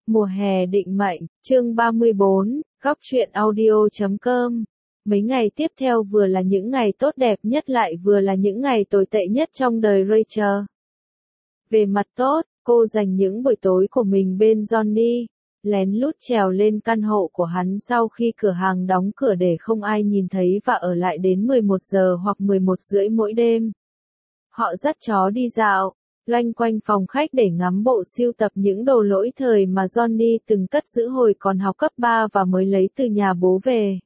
Mùa hè định mệnh, chương 34, góc truyện audio.com. Mấy ngày tiếp theo vừa là những ngày tốt đẹp nhất lại vừa là những ngày tồi tệ nhất trong đời Rachel. Về mặt tốt, cô dành những buổi tối của mình bên Johnny, lén lút trèo lên căn hộ của hắn sau khi cửa hàng đóng cửa để không ai nhìn thấy và ở lại đến 11 giờ hoặc 11 rưỡi mỗi đêm. Họ dắt chó đi dạo, loanh quanh phòng khách để ngắm bộ sưu tập những đồ lỗi thời mà Johnny từng cất giữ hồi còn học cấp 3 và mới lấy từ nhà bố về.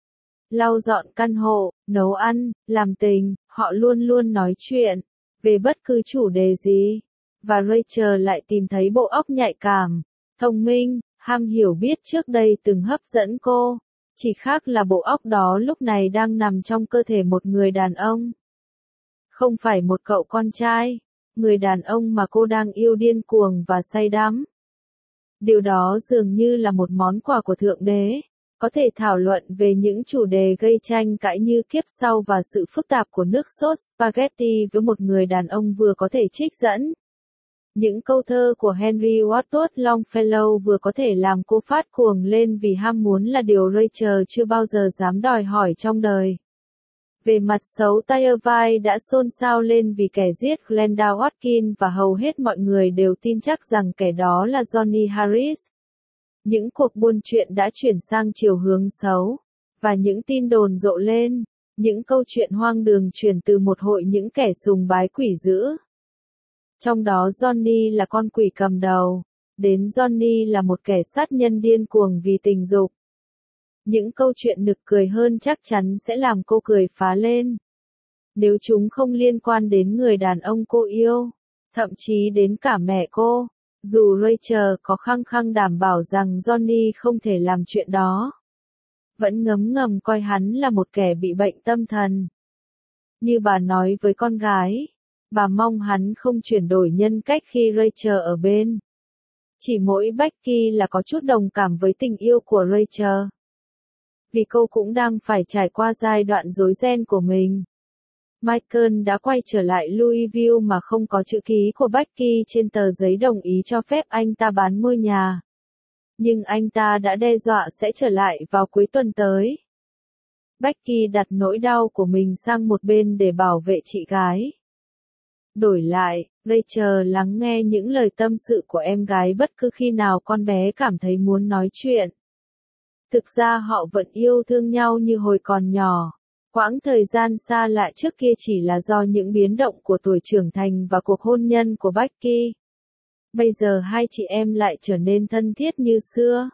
Lau dọn căn hộ, nấu ăn, làm tình, họ luôn luôn nói chuyện về bất cứ chủ đề gì. Và Rachel lại tìm thấy bộ óc nhạy cảm, thông minh, ham hiểu biết trước đây từng hấp dẫn cô. Chỉ khác là bộ óc đó lúc này đang nằm trong cơ thể một người đàn ông. Không phải một cậu con trai, người đàn ông mà cô đang yêu điên cuồng và say đắm. Điều đó dường như là một món quà của Thượng Đế, có thể thảo luận về những chủ đề gây tranh cãi như kiếp sau và sự phức tạp của nước sốt spaghetti với một người đàn ông vừa có thể trích dẫn. Những câu thơ của Henry Wadsworth Longfellow vừa có thể làm cô phát cuồng lên vì ham muốn là điều Rachel chưa bao giờ dám đòi hỏi trong đời. Về mặt xấu, Tyre Vai đã xôn xao lên vì kẻ giết Glenda Watkins và hầu hết mọi người đều tin chắc rằng kẻ đó là Johnny Harris. Những cuộc buôn chuyện đã chuyển sang chiều hướng xấu, và những tin đồn rộ lên, những câu chuyện hoang đường truyền từ một hội những kẻ sùng bái quỷ dữ. Trong đó Johnny là con quỷ cầm đầu, đến Johnny là một kẻ sát nhân điên cuồng vì tình dục. Những câu chuyện nực cười hơn chắc chắn sẽ làm cô cười phá lên. Nếu chúng không liên quan đến người đàn ông cô yêu, thậm chí đến cả mẹ cô, dù Rachel có khăng khăng đảm bảo rằng Johnny không thể làm chuyện đó. Vẫn ngấm ngầm coi hắn là một kẻ bị bệnh tâm thần. Như bà nói với con gái, bà mong hắn không chuyển đổi nhân cách khi Rachel ở bên. Chỉ mỗi Becky là có chút đồng cảm với tình yêu của Rachel. Vì cô cũng đang phải trải qua giai đoạn rối ren của mình. Michael đã quay trở lại Louisville mà không có chữ ký của Becky trên tờ giấy đồng ý cho phép anh ta bán ngôi nhà. Nhưng anh ta đã đe dọa sẽ trở lại vào cuối tuần tới. Becky đặt nỗi đau của mình sang một bên để bảo vệ chị gái. Đổi lại, Rachel lắng nghe những lời tâm sự của em gái bất cứ khi nào con bé cảm thấy muốn nói chuyện. Thực ra họ vẫn yêu thương nhau như hồi còn nhỏ. Quãng thời gian xa lạ trước kia chỉ là do những biến động của tuổi trưởng thành và cuộc hôn nhân của Becky. Bây giờ hai chị em lại trở nên thân thiết như xưa.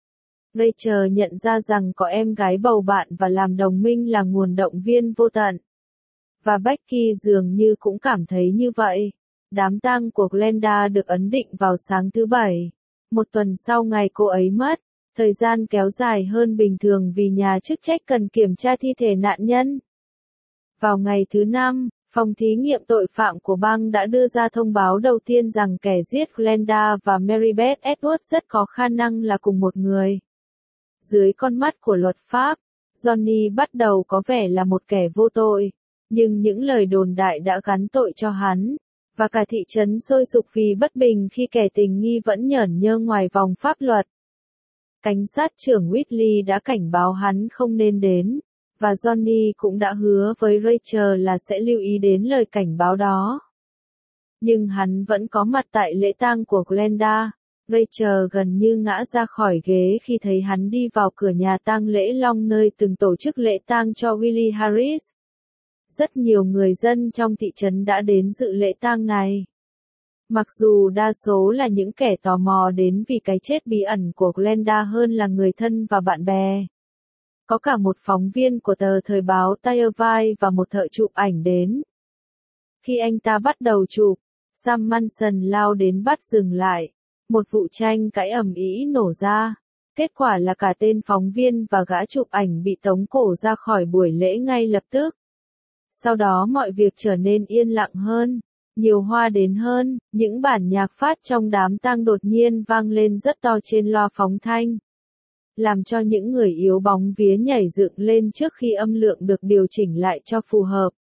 Rachel nhận ra rằng có em gái bầu bạn và làm đồng minh là nguồn động viên vô tận. Và Becky dường như cũng cảm thấy như vậy. Đám tang của Glenda được ấn định vào sáng thứ Bảy. Một tuần sau ngày cô ấy mất. Thời gian kéo dài hơn bình thường vì nhà chức trách cần kiểm tra thi thể nạn nhân. Vào ngày thứ 5, phòng thí nghiệm tội phạm của bang đã đưa ra thông báo đầu tiên rằng kẻ giết Glenda và Marybeth Edwards rất có khả năng là cùng một người. Dưới con mắt của luật pháp, Johnny bắt đầu có vẻ là một kẻ vô tội, nhưng những lời đồn đại đã gắn tội cho hắn, và cả thị trấn sôi sục vì bất bình khi kẻ tình nghi vẫn nhởn nhơ ngoài vòng pháp luật. Cảnh sát trưởng Whitley đã cảnh báo hắn không nên đến, và Johnny cũng đã hứa với Rachel là sẽ lưu ý đến lời cảnh báo đó. Nhưng hắn vẫn có mặt tại lễ tang của Glenda. Rachel gần như ngã ra khỏi ghế khi thấy hắn đi vào cửa nhà tang lễ Long nơi từng tổ chức lễ tang cho Willie Harris. Rất nhiều người dân trong thị trấn đã đến dự lễ tang này. Mặc dù đa số là những kẻ tò mò đến vì cái chết bí ẩn của Glenda hơn là người thân và bạn bè. Có cả một phóng viên của tờ thời báo Tyre Vai và một thợ chụp ảnh đến. Khi anh ta bắt đầu chụp, Sam Manson lao đến bắt dừng lại. Một vụ tranh cãi ầm ĩ nổ ra. Kết quả là cả tên phóng viên và gã chụp ảnh bị tống cổ ra khỏi buổi lễ ngay lập tức. Sau đó mọi việc trở nên yên lặng hơn. Nhiều hoa đến hơn, những bản nhạc phát trong đám tang đột nhiên vang lên rất to trên loa phóng thanh. Làm cho những người yếu bóng vía nhảy dựng lên trước khi âm lượng được điều chỉnh lại cho phù hợp.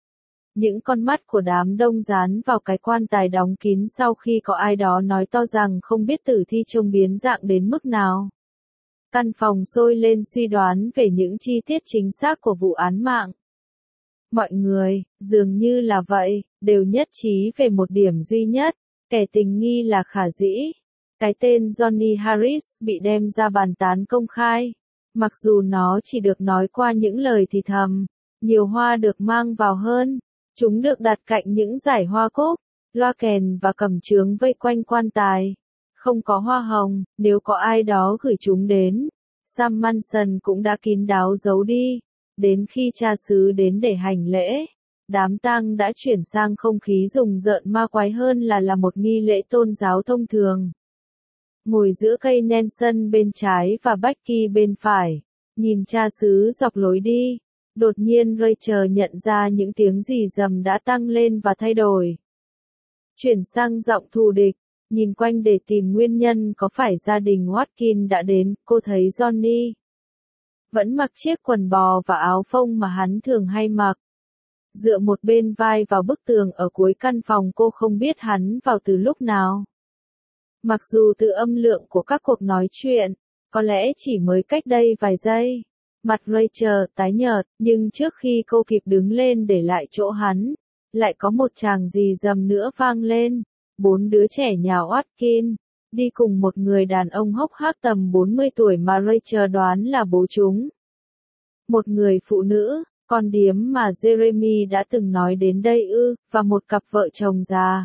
Những con mắt của đám đông dán vào cái quan tài đóng kín sau khi có ai đó nói to rằng không biết tử thi trông biến dạng đến mức nào. Căn phòng sôi lên suy đoán về những chi tiết chính xác của vụ án mạng. Mọi người, dường như là vậy, đều nhất trí về một điểm duy nhất, kẻ tình nghi là khả dĩ. Cái tên Johnny Harris bị đem ra bàn tán công khai. Mặc dù nó chỉ được nói qua những lời thì thầm, nhiều hoa được mang vào hơn. Chúng được đặt cạnh những dải hoa cúc, loa kèn và cẩm chướng vây quanh quan tài. Không có hoa hồng, nếu có ai đó gửi chúng đến. Sam Manson cũng đã kín đáo giấu đi. Đến khi cha xứ đến để hành lễ, đám tang đã chuyển sang không khí rùng rợn ma quái hơn là một nghi lễ tôn giáo thông thường. Ngồi giữa cây Nelson bên trái và Becky bên phải, nhìn cha xứ dọc lối đi. Đột nhiên Rachel nhận ra những tiếng rì rầm đã tăng lên và thay đổi. Chuyển sang giọng thù địch, nhìn quanh để tìm nguyên nhân có phải gia đình Watkins đã đến, cô thấy Johnny vẫn mặc chiếc quần bò và áo phông mà hắn thường hay mặc. Dựa một bên vai vào bức tường ở cuối căn phòng, cô không biết hắn vào từ lúc nào. Mặc dù từ âm lượng của các cuộc nói chuyện, có lẽ chỉ mới cách đây vài giây. Mặt Rachel tái nhợt, nhưng trước khi cô kịp đứng lên để lại chỗ hắn, lại có một tràng rì rầm nữa vang lên. 4 đứa trẻ nhà Watkins, đi cùng một người đàn ông hốc hác tầm 40 tuổi mà Rachel đoán là bố chúng. Một người phụ nữ, con điếm mà Jeremy đã từng nói đến đây và một cặp vợ chồng già.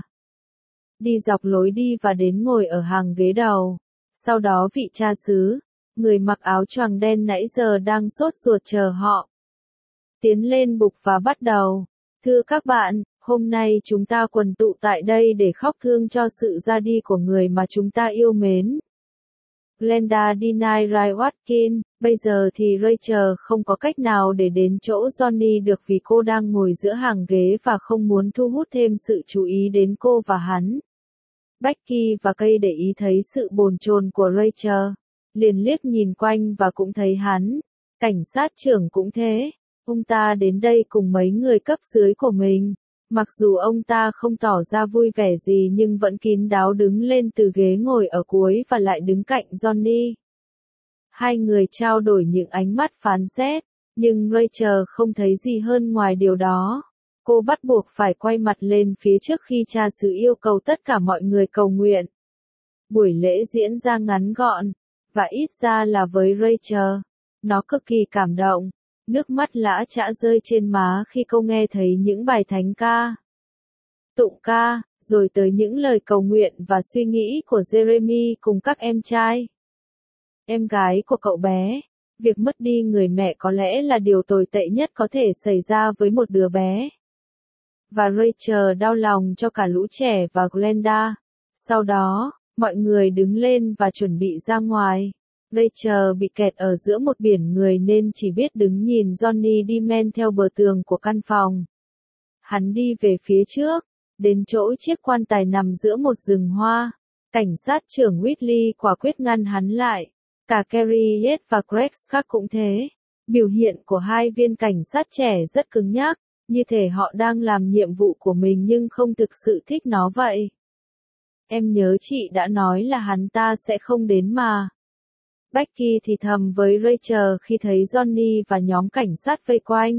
Đi dọc lối đi và đến ngồi ở hàng ghế đầu. Sau đó vị cha xứ, người mặc áo choàng đen nãy giờ đang sốt ruột chờ họ. Tiến lên bục và bắt đầu. Thưa các bạn, hôm nay chúng ta quần tụ tại đây để khóc thương cho sự ra đi của người mà chúng ta yêu mến. Glenda Deny Ray Watkins, bây giờ thì Rachel không có cách nào để đến chỗ Johnny được vì cô đang ngồi giữa hàng ghế và không muốn thu hút thêm sự chú ý đến cô và hắn. Becky và Kay để ý thấy sự bồn chồn của Rachel, liền liếc nhìn quanh và cũng thấy hắn. Cảnh sát trưởng cũng thế, ông ta đến đây cùng mấy người cấp dưới của mình. Mặc dù ông ta không tỏ ra vui vẻ gì nhưng vẫn kín đáo đứng lên từ ghế ngồi ở cuối và lại đứng cạnh Johnny. Hai người trao đổi những ánh mắt phán xét, nhưng Rachel không thấy gì hơn ngoài điều đó. Cô bắt buộc phải quay mặt lên phía trước khi cha xứ yêu cầu tất cả mọi người cầu nguyện. Buổi lễ diễn ra ngắn gọn, và ít ra là với Rachel, nó cực kỳ cảm động. Nước mắt lã chã rơi trên má khi cô nghe thấy những bài thánh ca, tụng ca, rồi tới những lời cầu nguyện và suy nghĩ của Jeremy cùng các em trai. Em gái của cậu bé, việc mất đi người mẹ có lẽ là điều tồi tệ nhất có thể xảy ra với một đứa bé. Và Rachel đau lòng cho cả lũ trẻ và Glenda. Sau đó, mọi người đứng lên và chuẩn bị ra ngoài. Rachel bị kẹt ở giữa một biển người nên chỉ biết đứng nhìn Johnny đi men theo bờ tường của căn phòng. Hắn đi về phía trước, đến chỗ chiếc quan tài nằm giữa một rừng hoa. Cảnh sát trưởng Whitley quả quyết ngăn hắn lại. Cả Carrie Yates và Greg Scott cũng thế. Biểu hiện của hai viên cảnh sát trẻ rất cứng nhắc, như thể họ đang làm nhiệm vụ của mình nhưng không thực sự thích nó vậy. Em nhớ chị đã nói là hắn ta sẽ không đến mà. Becky thì thầm với Rachel khi thấy Johnny và nhóm cảnh sát vây quanh.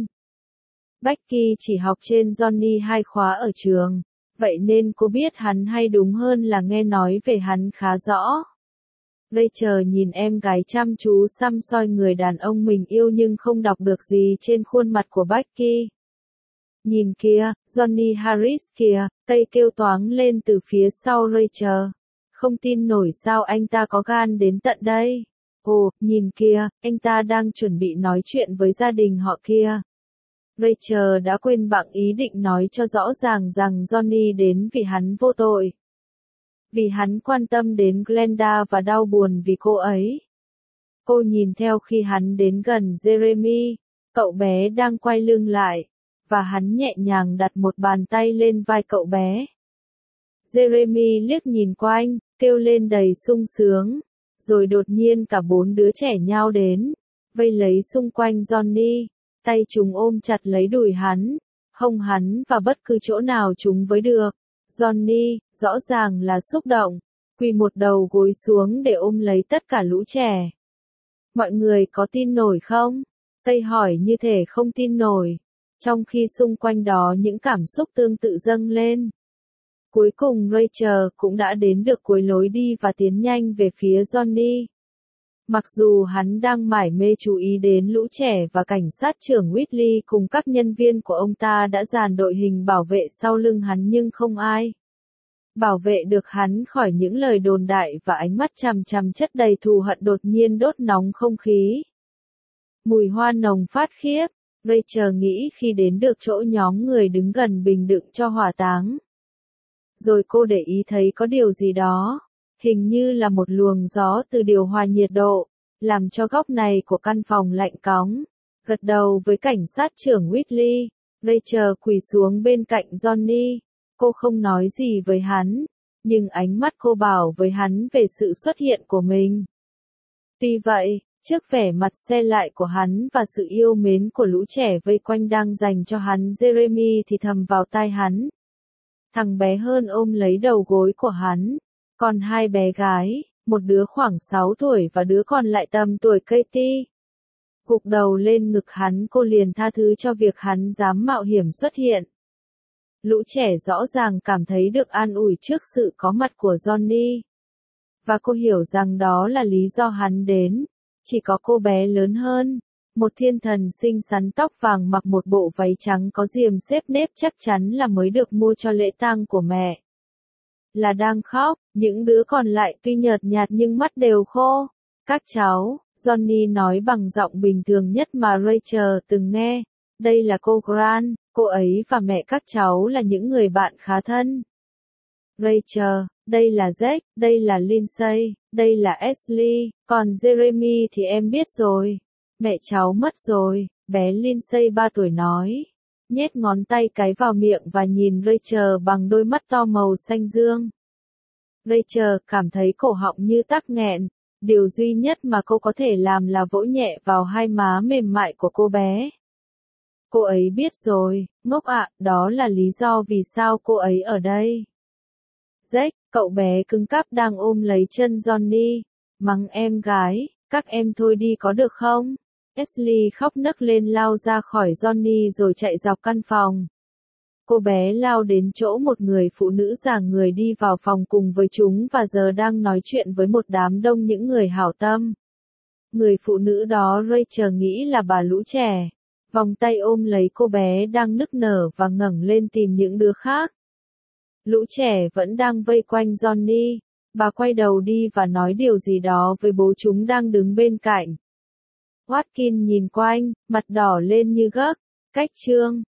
Becky chỉ học trên Johnny 2 khóa ở trường, vậy nên cô biết hắn hay đúng hơn là nghe nói về hắn khá rõ. Rachel nhìn em gái chăm chú săm soi người đàn ông mình yêu nhưng không đọc được gì trên khuôn mặt của Becky. Nhìn kìa, Johnny Harris kìa, Kay kêu toáng lên từ phía sau Rachel. Không tin nổi sao anh ta có gan đến tận đây. Ồ, nhìn kìa, anh ta đang chuẩn bị nói chuyện với gia đình họ kia. Rachel đã quên bẵng ý định nói cho rõ ràng rằng Johnny đến vì hắn vô tội. Vì hắn quan tâm đến Glenda và đau buồn vì cô ấy. Cô nhìn theo khi hắn đến gần Jeremy, cậu bé đang quay lưng lại, và hắn nhẹ nhàng đặt một bàn tay lên vai cậu bé. Jeremy liếc nhìn quanh, kêu lên đầy sung sướng. Rồi đột nhiên cả 4 đứa trẻ nhao đến, vây lấy xung quanh Johnny, tay chúng ôm chặt lấy đùi hắn. Không hắn và bất cứ chỗ nào chúng với được. Johnny, rõ ràng là xúc động, quỳ một đầu gối xuống để ôm lấy tất cả lũ trẻ. Mọi người có tin nổi không? Tây hỏi như thể không tin nổi, trong khi xung quanh đó những cảm xúc tương tự dâng lên. Cuối cùng Rachel cũng đã đến được cuối lối đi và tiến nhanh về phía Johnny. Mặc dù hắn đang mải mê chú ý đến lũ trẻ và cảnh sát trưởng Whitley cùng các nhân viên của ông ta đã dàn đội hình bảo vệ sau lưng hắn nhưng không ai bảo vệ được hắn khỏi những lời đồn đại và ánh mắt chằm chằm chất đầy thù hận đột nhiên đốt nóng không khí. Mùi hoa nồng phát khiếp, Rachel nghĩ khi đến được chỗ nhóm người đứng gần bình đựng cho hỏa táng. Rồi cô để ý thấy có điều gì đó, hình như là một luồng gió từ điều hòa nhiệt độ, làm cho góc này của căn phòng lạnh cóng. Gật đầu với cảnh sát trưởng Whitley, Rachel quỳ xuống bên cạnh Johnny. Cô không nói gì với hắn, nhưng ánh mắt cô bảo với hắn về sự xuất hiện của mình. Tuy vậy, trước vẻ mặt se lại của hắn và sự yêu mến của lũ trẻ vây quanh đang dành cho hắn, Jeremy thì thầm vào tai hắn. Thằng bé hơn ôm lấy đầu gối của hắn, còn hai bé gái, một đứa khoảng 6 tuổi và đứa còn lại tầm tuổi Katie. Gục đầu lên ngực hắn, cô liền tha thứ cho việc hắn dám mạo hiểm xuất hiện. Lũ trẻ rõ ràng cảm thấy được an ủi trước sự có mặt của Johnny. Và cô hiểu rằng đó là lý do hắn đến. Chỉ có cô bé lớn hơn, một thiên thần xinh xắn tóc vàng mặc một bộ váy trắng có diềm xếp nếp chắc chắn là mới được mua cho lễ tang của mẹ. Là đang khóc, những đứa còn lại tuy nhợt nhạt nhưng mắt đều khô. Các cháu, Johnny nói bằng giọng bình thường nhất mà Rachel từng nghe. Đây là cô Grant, cô ấy và mẹ các cháu là những người bạn khá thân. Rachel, đây là Jack, đây là Lindsay, đây là Ashley, còn Jeremy thì em biết rồi. Mẹ cháu mất rồi, bé Lindsay 3 tuổi nói. Nhét ngón tay cái vào miệng và nhìn Rachel bằng đôi mắt to màu xanh dương. Rachel cảm thấy cổ họng như tắc nghẹn. Điều duy nhất mà cô có thể làm là vỗ nhẹ vào hai má mềm mại của cô bé. Cô ấy biết rồi, ngốc ạ, đó là lý do vì sao cô ấy ở đây. Jack, cậu bé cứng cáp đang ôm lấy chân Johnny, mắng em gái, các em thôi đi có được không? Ashley khóc nấc lên lao ra khỏi Johnny rồi chạy dọc căn phòng. Cô bé lao đến chỗ một người phụ nữ già người đi vào phòng cùng với chúng và giờ đang nói chuyện với một đám đông những người hảo tâm. Người phụ nữ đó Rachel nghĩ là bà lũ trẻ. Vòng tay ôm lấy cô bé đang nức nở và ngẩng lên tìm những đứa khác. Lũ trẻ vẫn đang vây quanh Johnny. Bà quay đầu đi và nói điều gì đó với bố chúng đang đứng bên cạnh. Watkins nhìn quanh, mặt đỏ lên như gấc. Cách chương